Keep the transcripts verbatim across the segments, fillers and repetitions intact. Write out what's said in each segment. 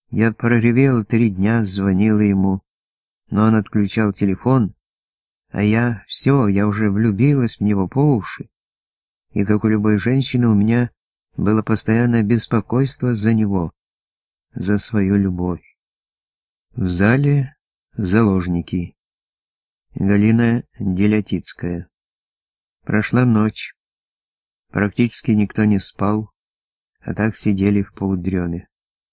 Я проревел три дня, звонила ему, но он отключал телефон, а я все, я уже влюбилась в него по уши. И как у любой женщины у меня было постоянное беспокойство за него, за свою любовь. В зале заложники. Галина Делятицкая. Прошла ночь. Практически никто не спал, а так сидели в полудреме.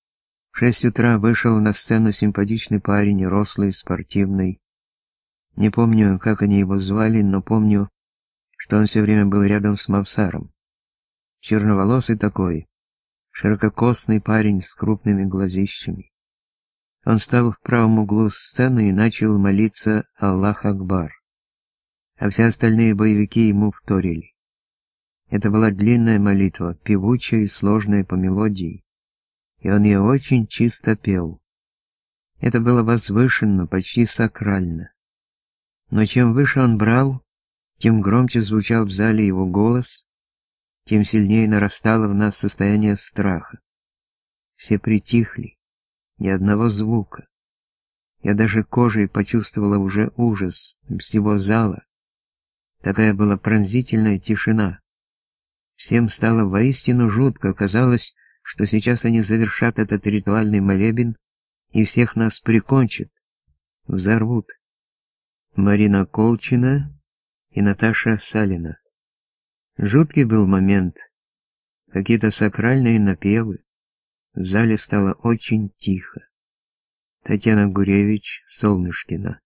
В шесть утра вышел на сцену симпатичный парень, рослый, спортивный. Не помню, как они его звали, но помню, что он все время был рядом с Мавсаром. Черноволосый такой, ширококосный парень с крупными глазищами. Он стал в правом углу сцены и начал молиться «Аллах Акбар», а все остальные боевики ему вторили. Это была длинная молитва, певучая и сложная по мелодии, и он ее очень чисто пел. Это было возвышенно, почти сакрально. Но чем выше он брал, тем громче звучал в зале его голос, тем сильнее нарастало в нас состояние страха. Все притихли. Ни одного звука. Я даже кожей почувствовала уже ужас всего зала. Такая была пронзительная тишина. Всем стало воистину жутко. Казалось, что сейчас они завершат этот ритуальный молебен и всех нас прикончат, взорвут. Марина Колчина и Наташа Салина. Жуткий был момент. Какие-то сакральные напевы. В зале стало очень тихо. Татьяна Гуревич, Солнышкина.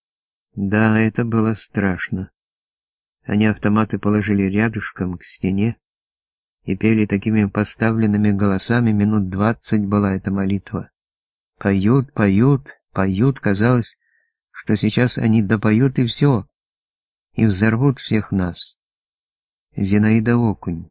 Да, это было страшно. Они автоматы положили рядышком к стене и пели такими поставленными голосами, минут двадцать была эта молитва. Поют, поют, поют, казалось, что сейчас они допоют и все, и взорвут всех нас. Зинаида Окунь.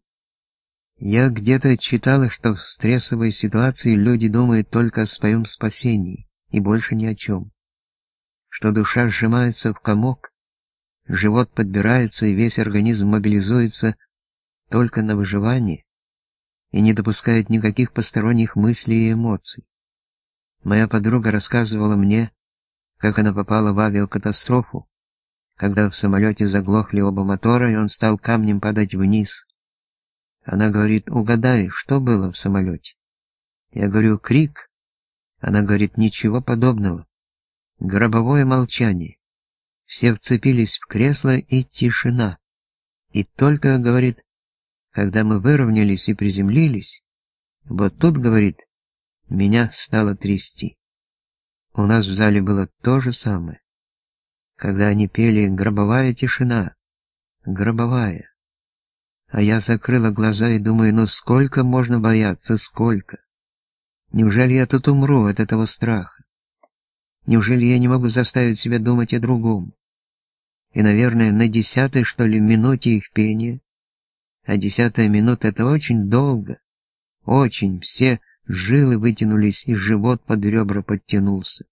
Я где-то читала, что в стрессовой ситуации люди думают только о своем спасении и больше ни о чем. Что душа сжимается в комок, живот подбирается и весь организм мобилизуется только на выживание и не допускает никаких посторонних мыслей и эмоций. Моя подруга рассказывала мне, как она попала в авиакатастрофу, когда в самолете заглохли оба мотора, и он стал камнем падать вниз. Она говорит: угадай, что было в самолете? Я говорю: крик. Она говорит: ничего подобного. Гробовое молчание. Все вцепились в кресло и тишина. И только, говорит, когда мы выровнялись и приземлились, вот тут, говорит, меня стало трясти. У нас в зале было то же самое. Когда они пели «Гробовая тишина», «Гробовая». А я закрыла глаза и думаю, ну сколько можно бояться, сколько? Неужели я тут умру от этого страха? Неужели я не могу заставить себя думать о другом? И, наверное, на десятой, что ли, минуте их пения, а десятая минута — это очень долго, очень, все жилы вытянулись, и живот под ребра подтянулся.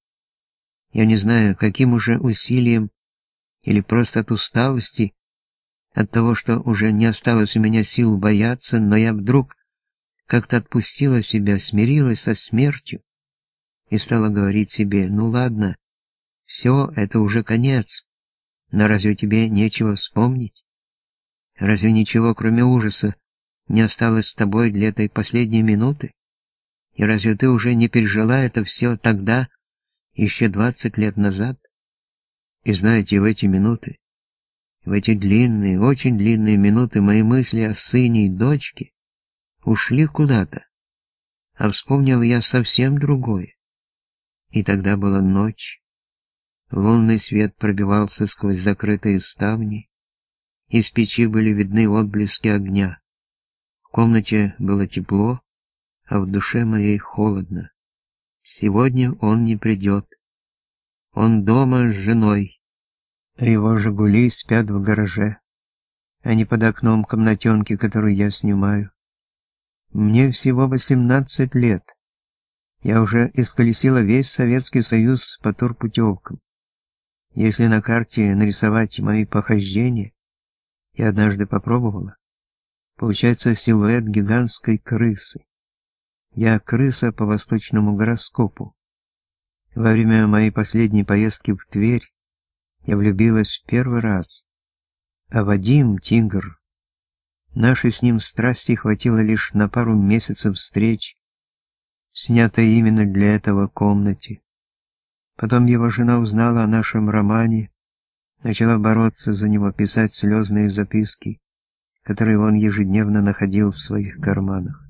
Я не знаю, каким уже усилием, или просто от усталости, от того, что уже не осталось у меня сил бояться, но я вдруг как-то отпустила себя, смирилась со смертью и стала говорить себе: ну ладно, все, это уже конец, но разве тебе нечего вспомнить? Разве ничего, кроме ужаса, не осталось с тобой для этой последней минуты? И разве ты уже не пережила это все тогда, еще двадцать лет назад? И знаете, в эти минуты, в эти длинные, очень длинные минуты мои мысли о сыне и дочке ушли куда-то, а вспомнил я совсем другое. И тогда была ночь, лунный свет пробивался сквозь закрытые ставни, из печи были видны отблески огня. В комнате было тепло, а в душе моей холодно. Сегодня он не придет. Он дома с женой, а его «Жигули» спят в гараже, а не под окном комнатенки, которую я снимаю. Мне всего восемнадцать лет. Я уже исколесила весь Советский Союз по турпутевкам. Если на карте нарисовать мои похождения, я однажды попробовала, получается силуэт гигантской крысы. Я крыса по восточному гороскопу. Во время моей последней поездки в Тверь я влюбилась в первый раз. А Вадим, тигр, нашей с ним страсти хватило лишь на пару месяцев встреч, снятой именно для этого комнате. Потом его жена узнала о нашем романе, начала бороться за него, писать слезные записки, которые он ежедневно находил в своих карманах.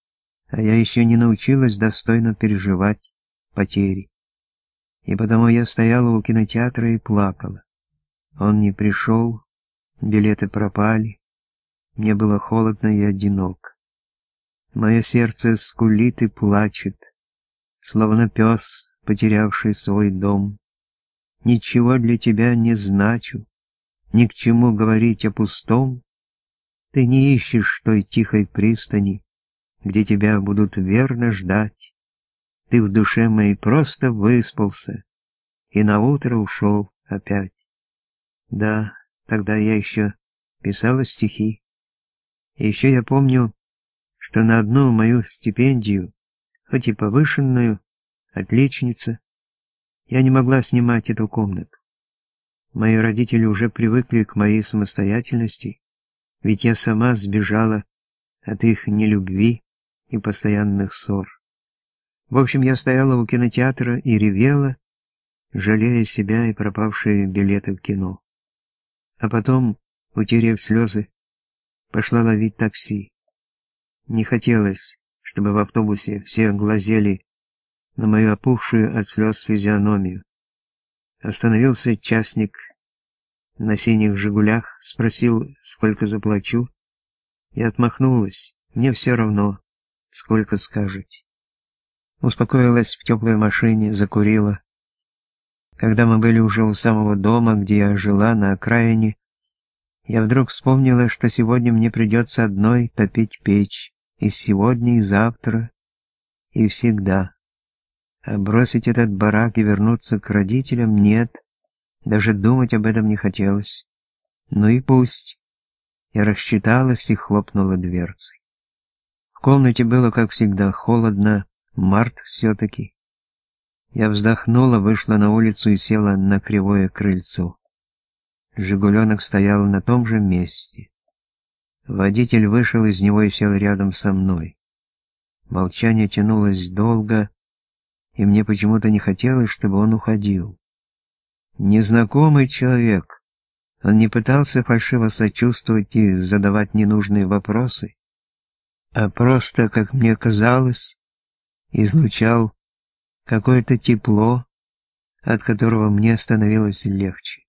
А я еще не научилась достойно переживать потери. И потому я стояла у кинотеатра и плакала. Он не пришел, билеты пропали, мне было холодно и одиноко. Мое сердце скулит и плачет, словно пес, потерявший свой дом. Ничего для тебя не значу, ни к чему говорить о пустом. Ты не ищешь той тихой пристани, где тебя будут верно ждать. Ты в душе моей просто выспался и наутро ушел опять. Да, тогда я еще писала стихи. И еще я помню, что на одну мою стипендию, хоть и повышенную, отличница, я не могла снимать эту комнату. Мои родители уже привыкли к моей самостоятельности, ведь я сама сбежала от их нелюбви и постоянных ссор. В общем, я стояла у кинотеатра и ревела, жалея себя и пропавшие билеты в кино. А потом, утерев слезы, пошла ловить такси. Не хотелось, чтобы в автобусе все глазели на мою опухшую от слез физиономию. Остановился частник на синих «Жигулях», спросил, сколько заплачу. Я отмахнулась, мне все равно, сколько скажете. Успокоилась в теплой машине, закурила. Когда мы были уже у самого дома, где я жила, на окраине, я вдруг вспомнила, что сегодня мне придется одной топить печь, и сегодня, и завтра, и всегда. А бросить этот барак и вернуться к родителям нет, даже думать об этом не хотелось. Ну и пусть. Я рассчиталась и хлопнула дверцей. В комнате было, как всегда, холодно, март все-таки. Я вздохнула, вышла на улицу и села на кривое крыльцо. «Жигуленок» стоял на том же месте. Водитель вышел из него и сел рядом со мной. Молчание тянулось долго, и мне почему-то не хотелось, чтобы он уходил. Незнакомый человек. Он не пытался фальшиво сочувствовать и задавать ненужные вопросы, а просто, как мне казалось, излучал какое-то тепло, от которого мне становилось легче.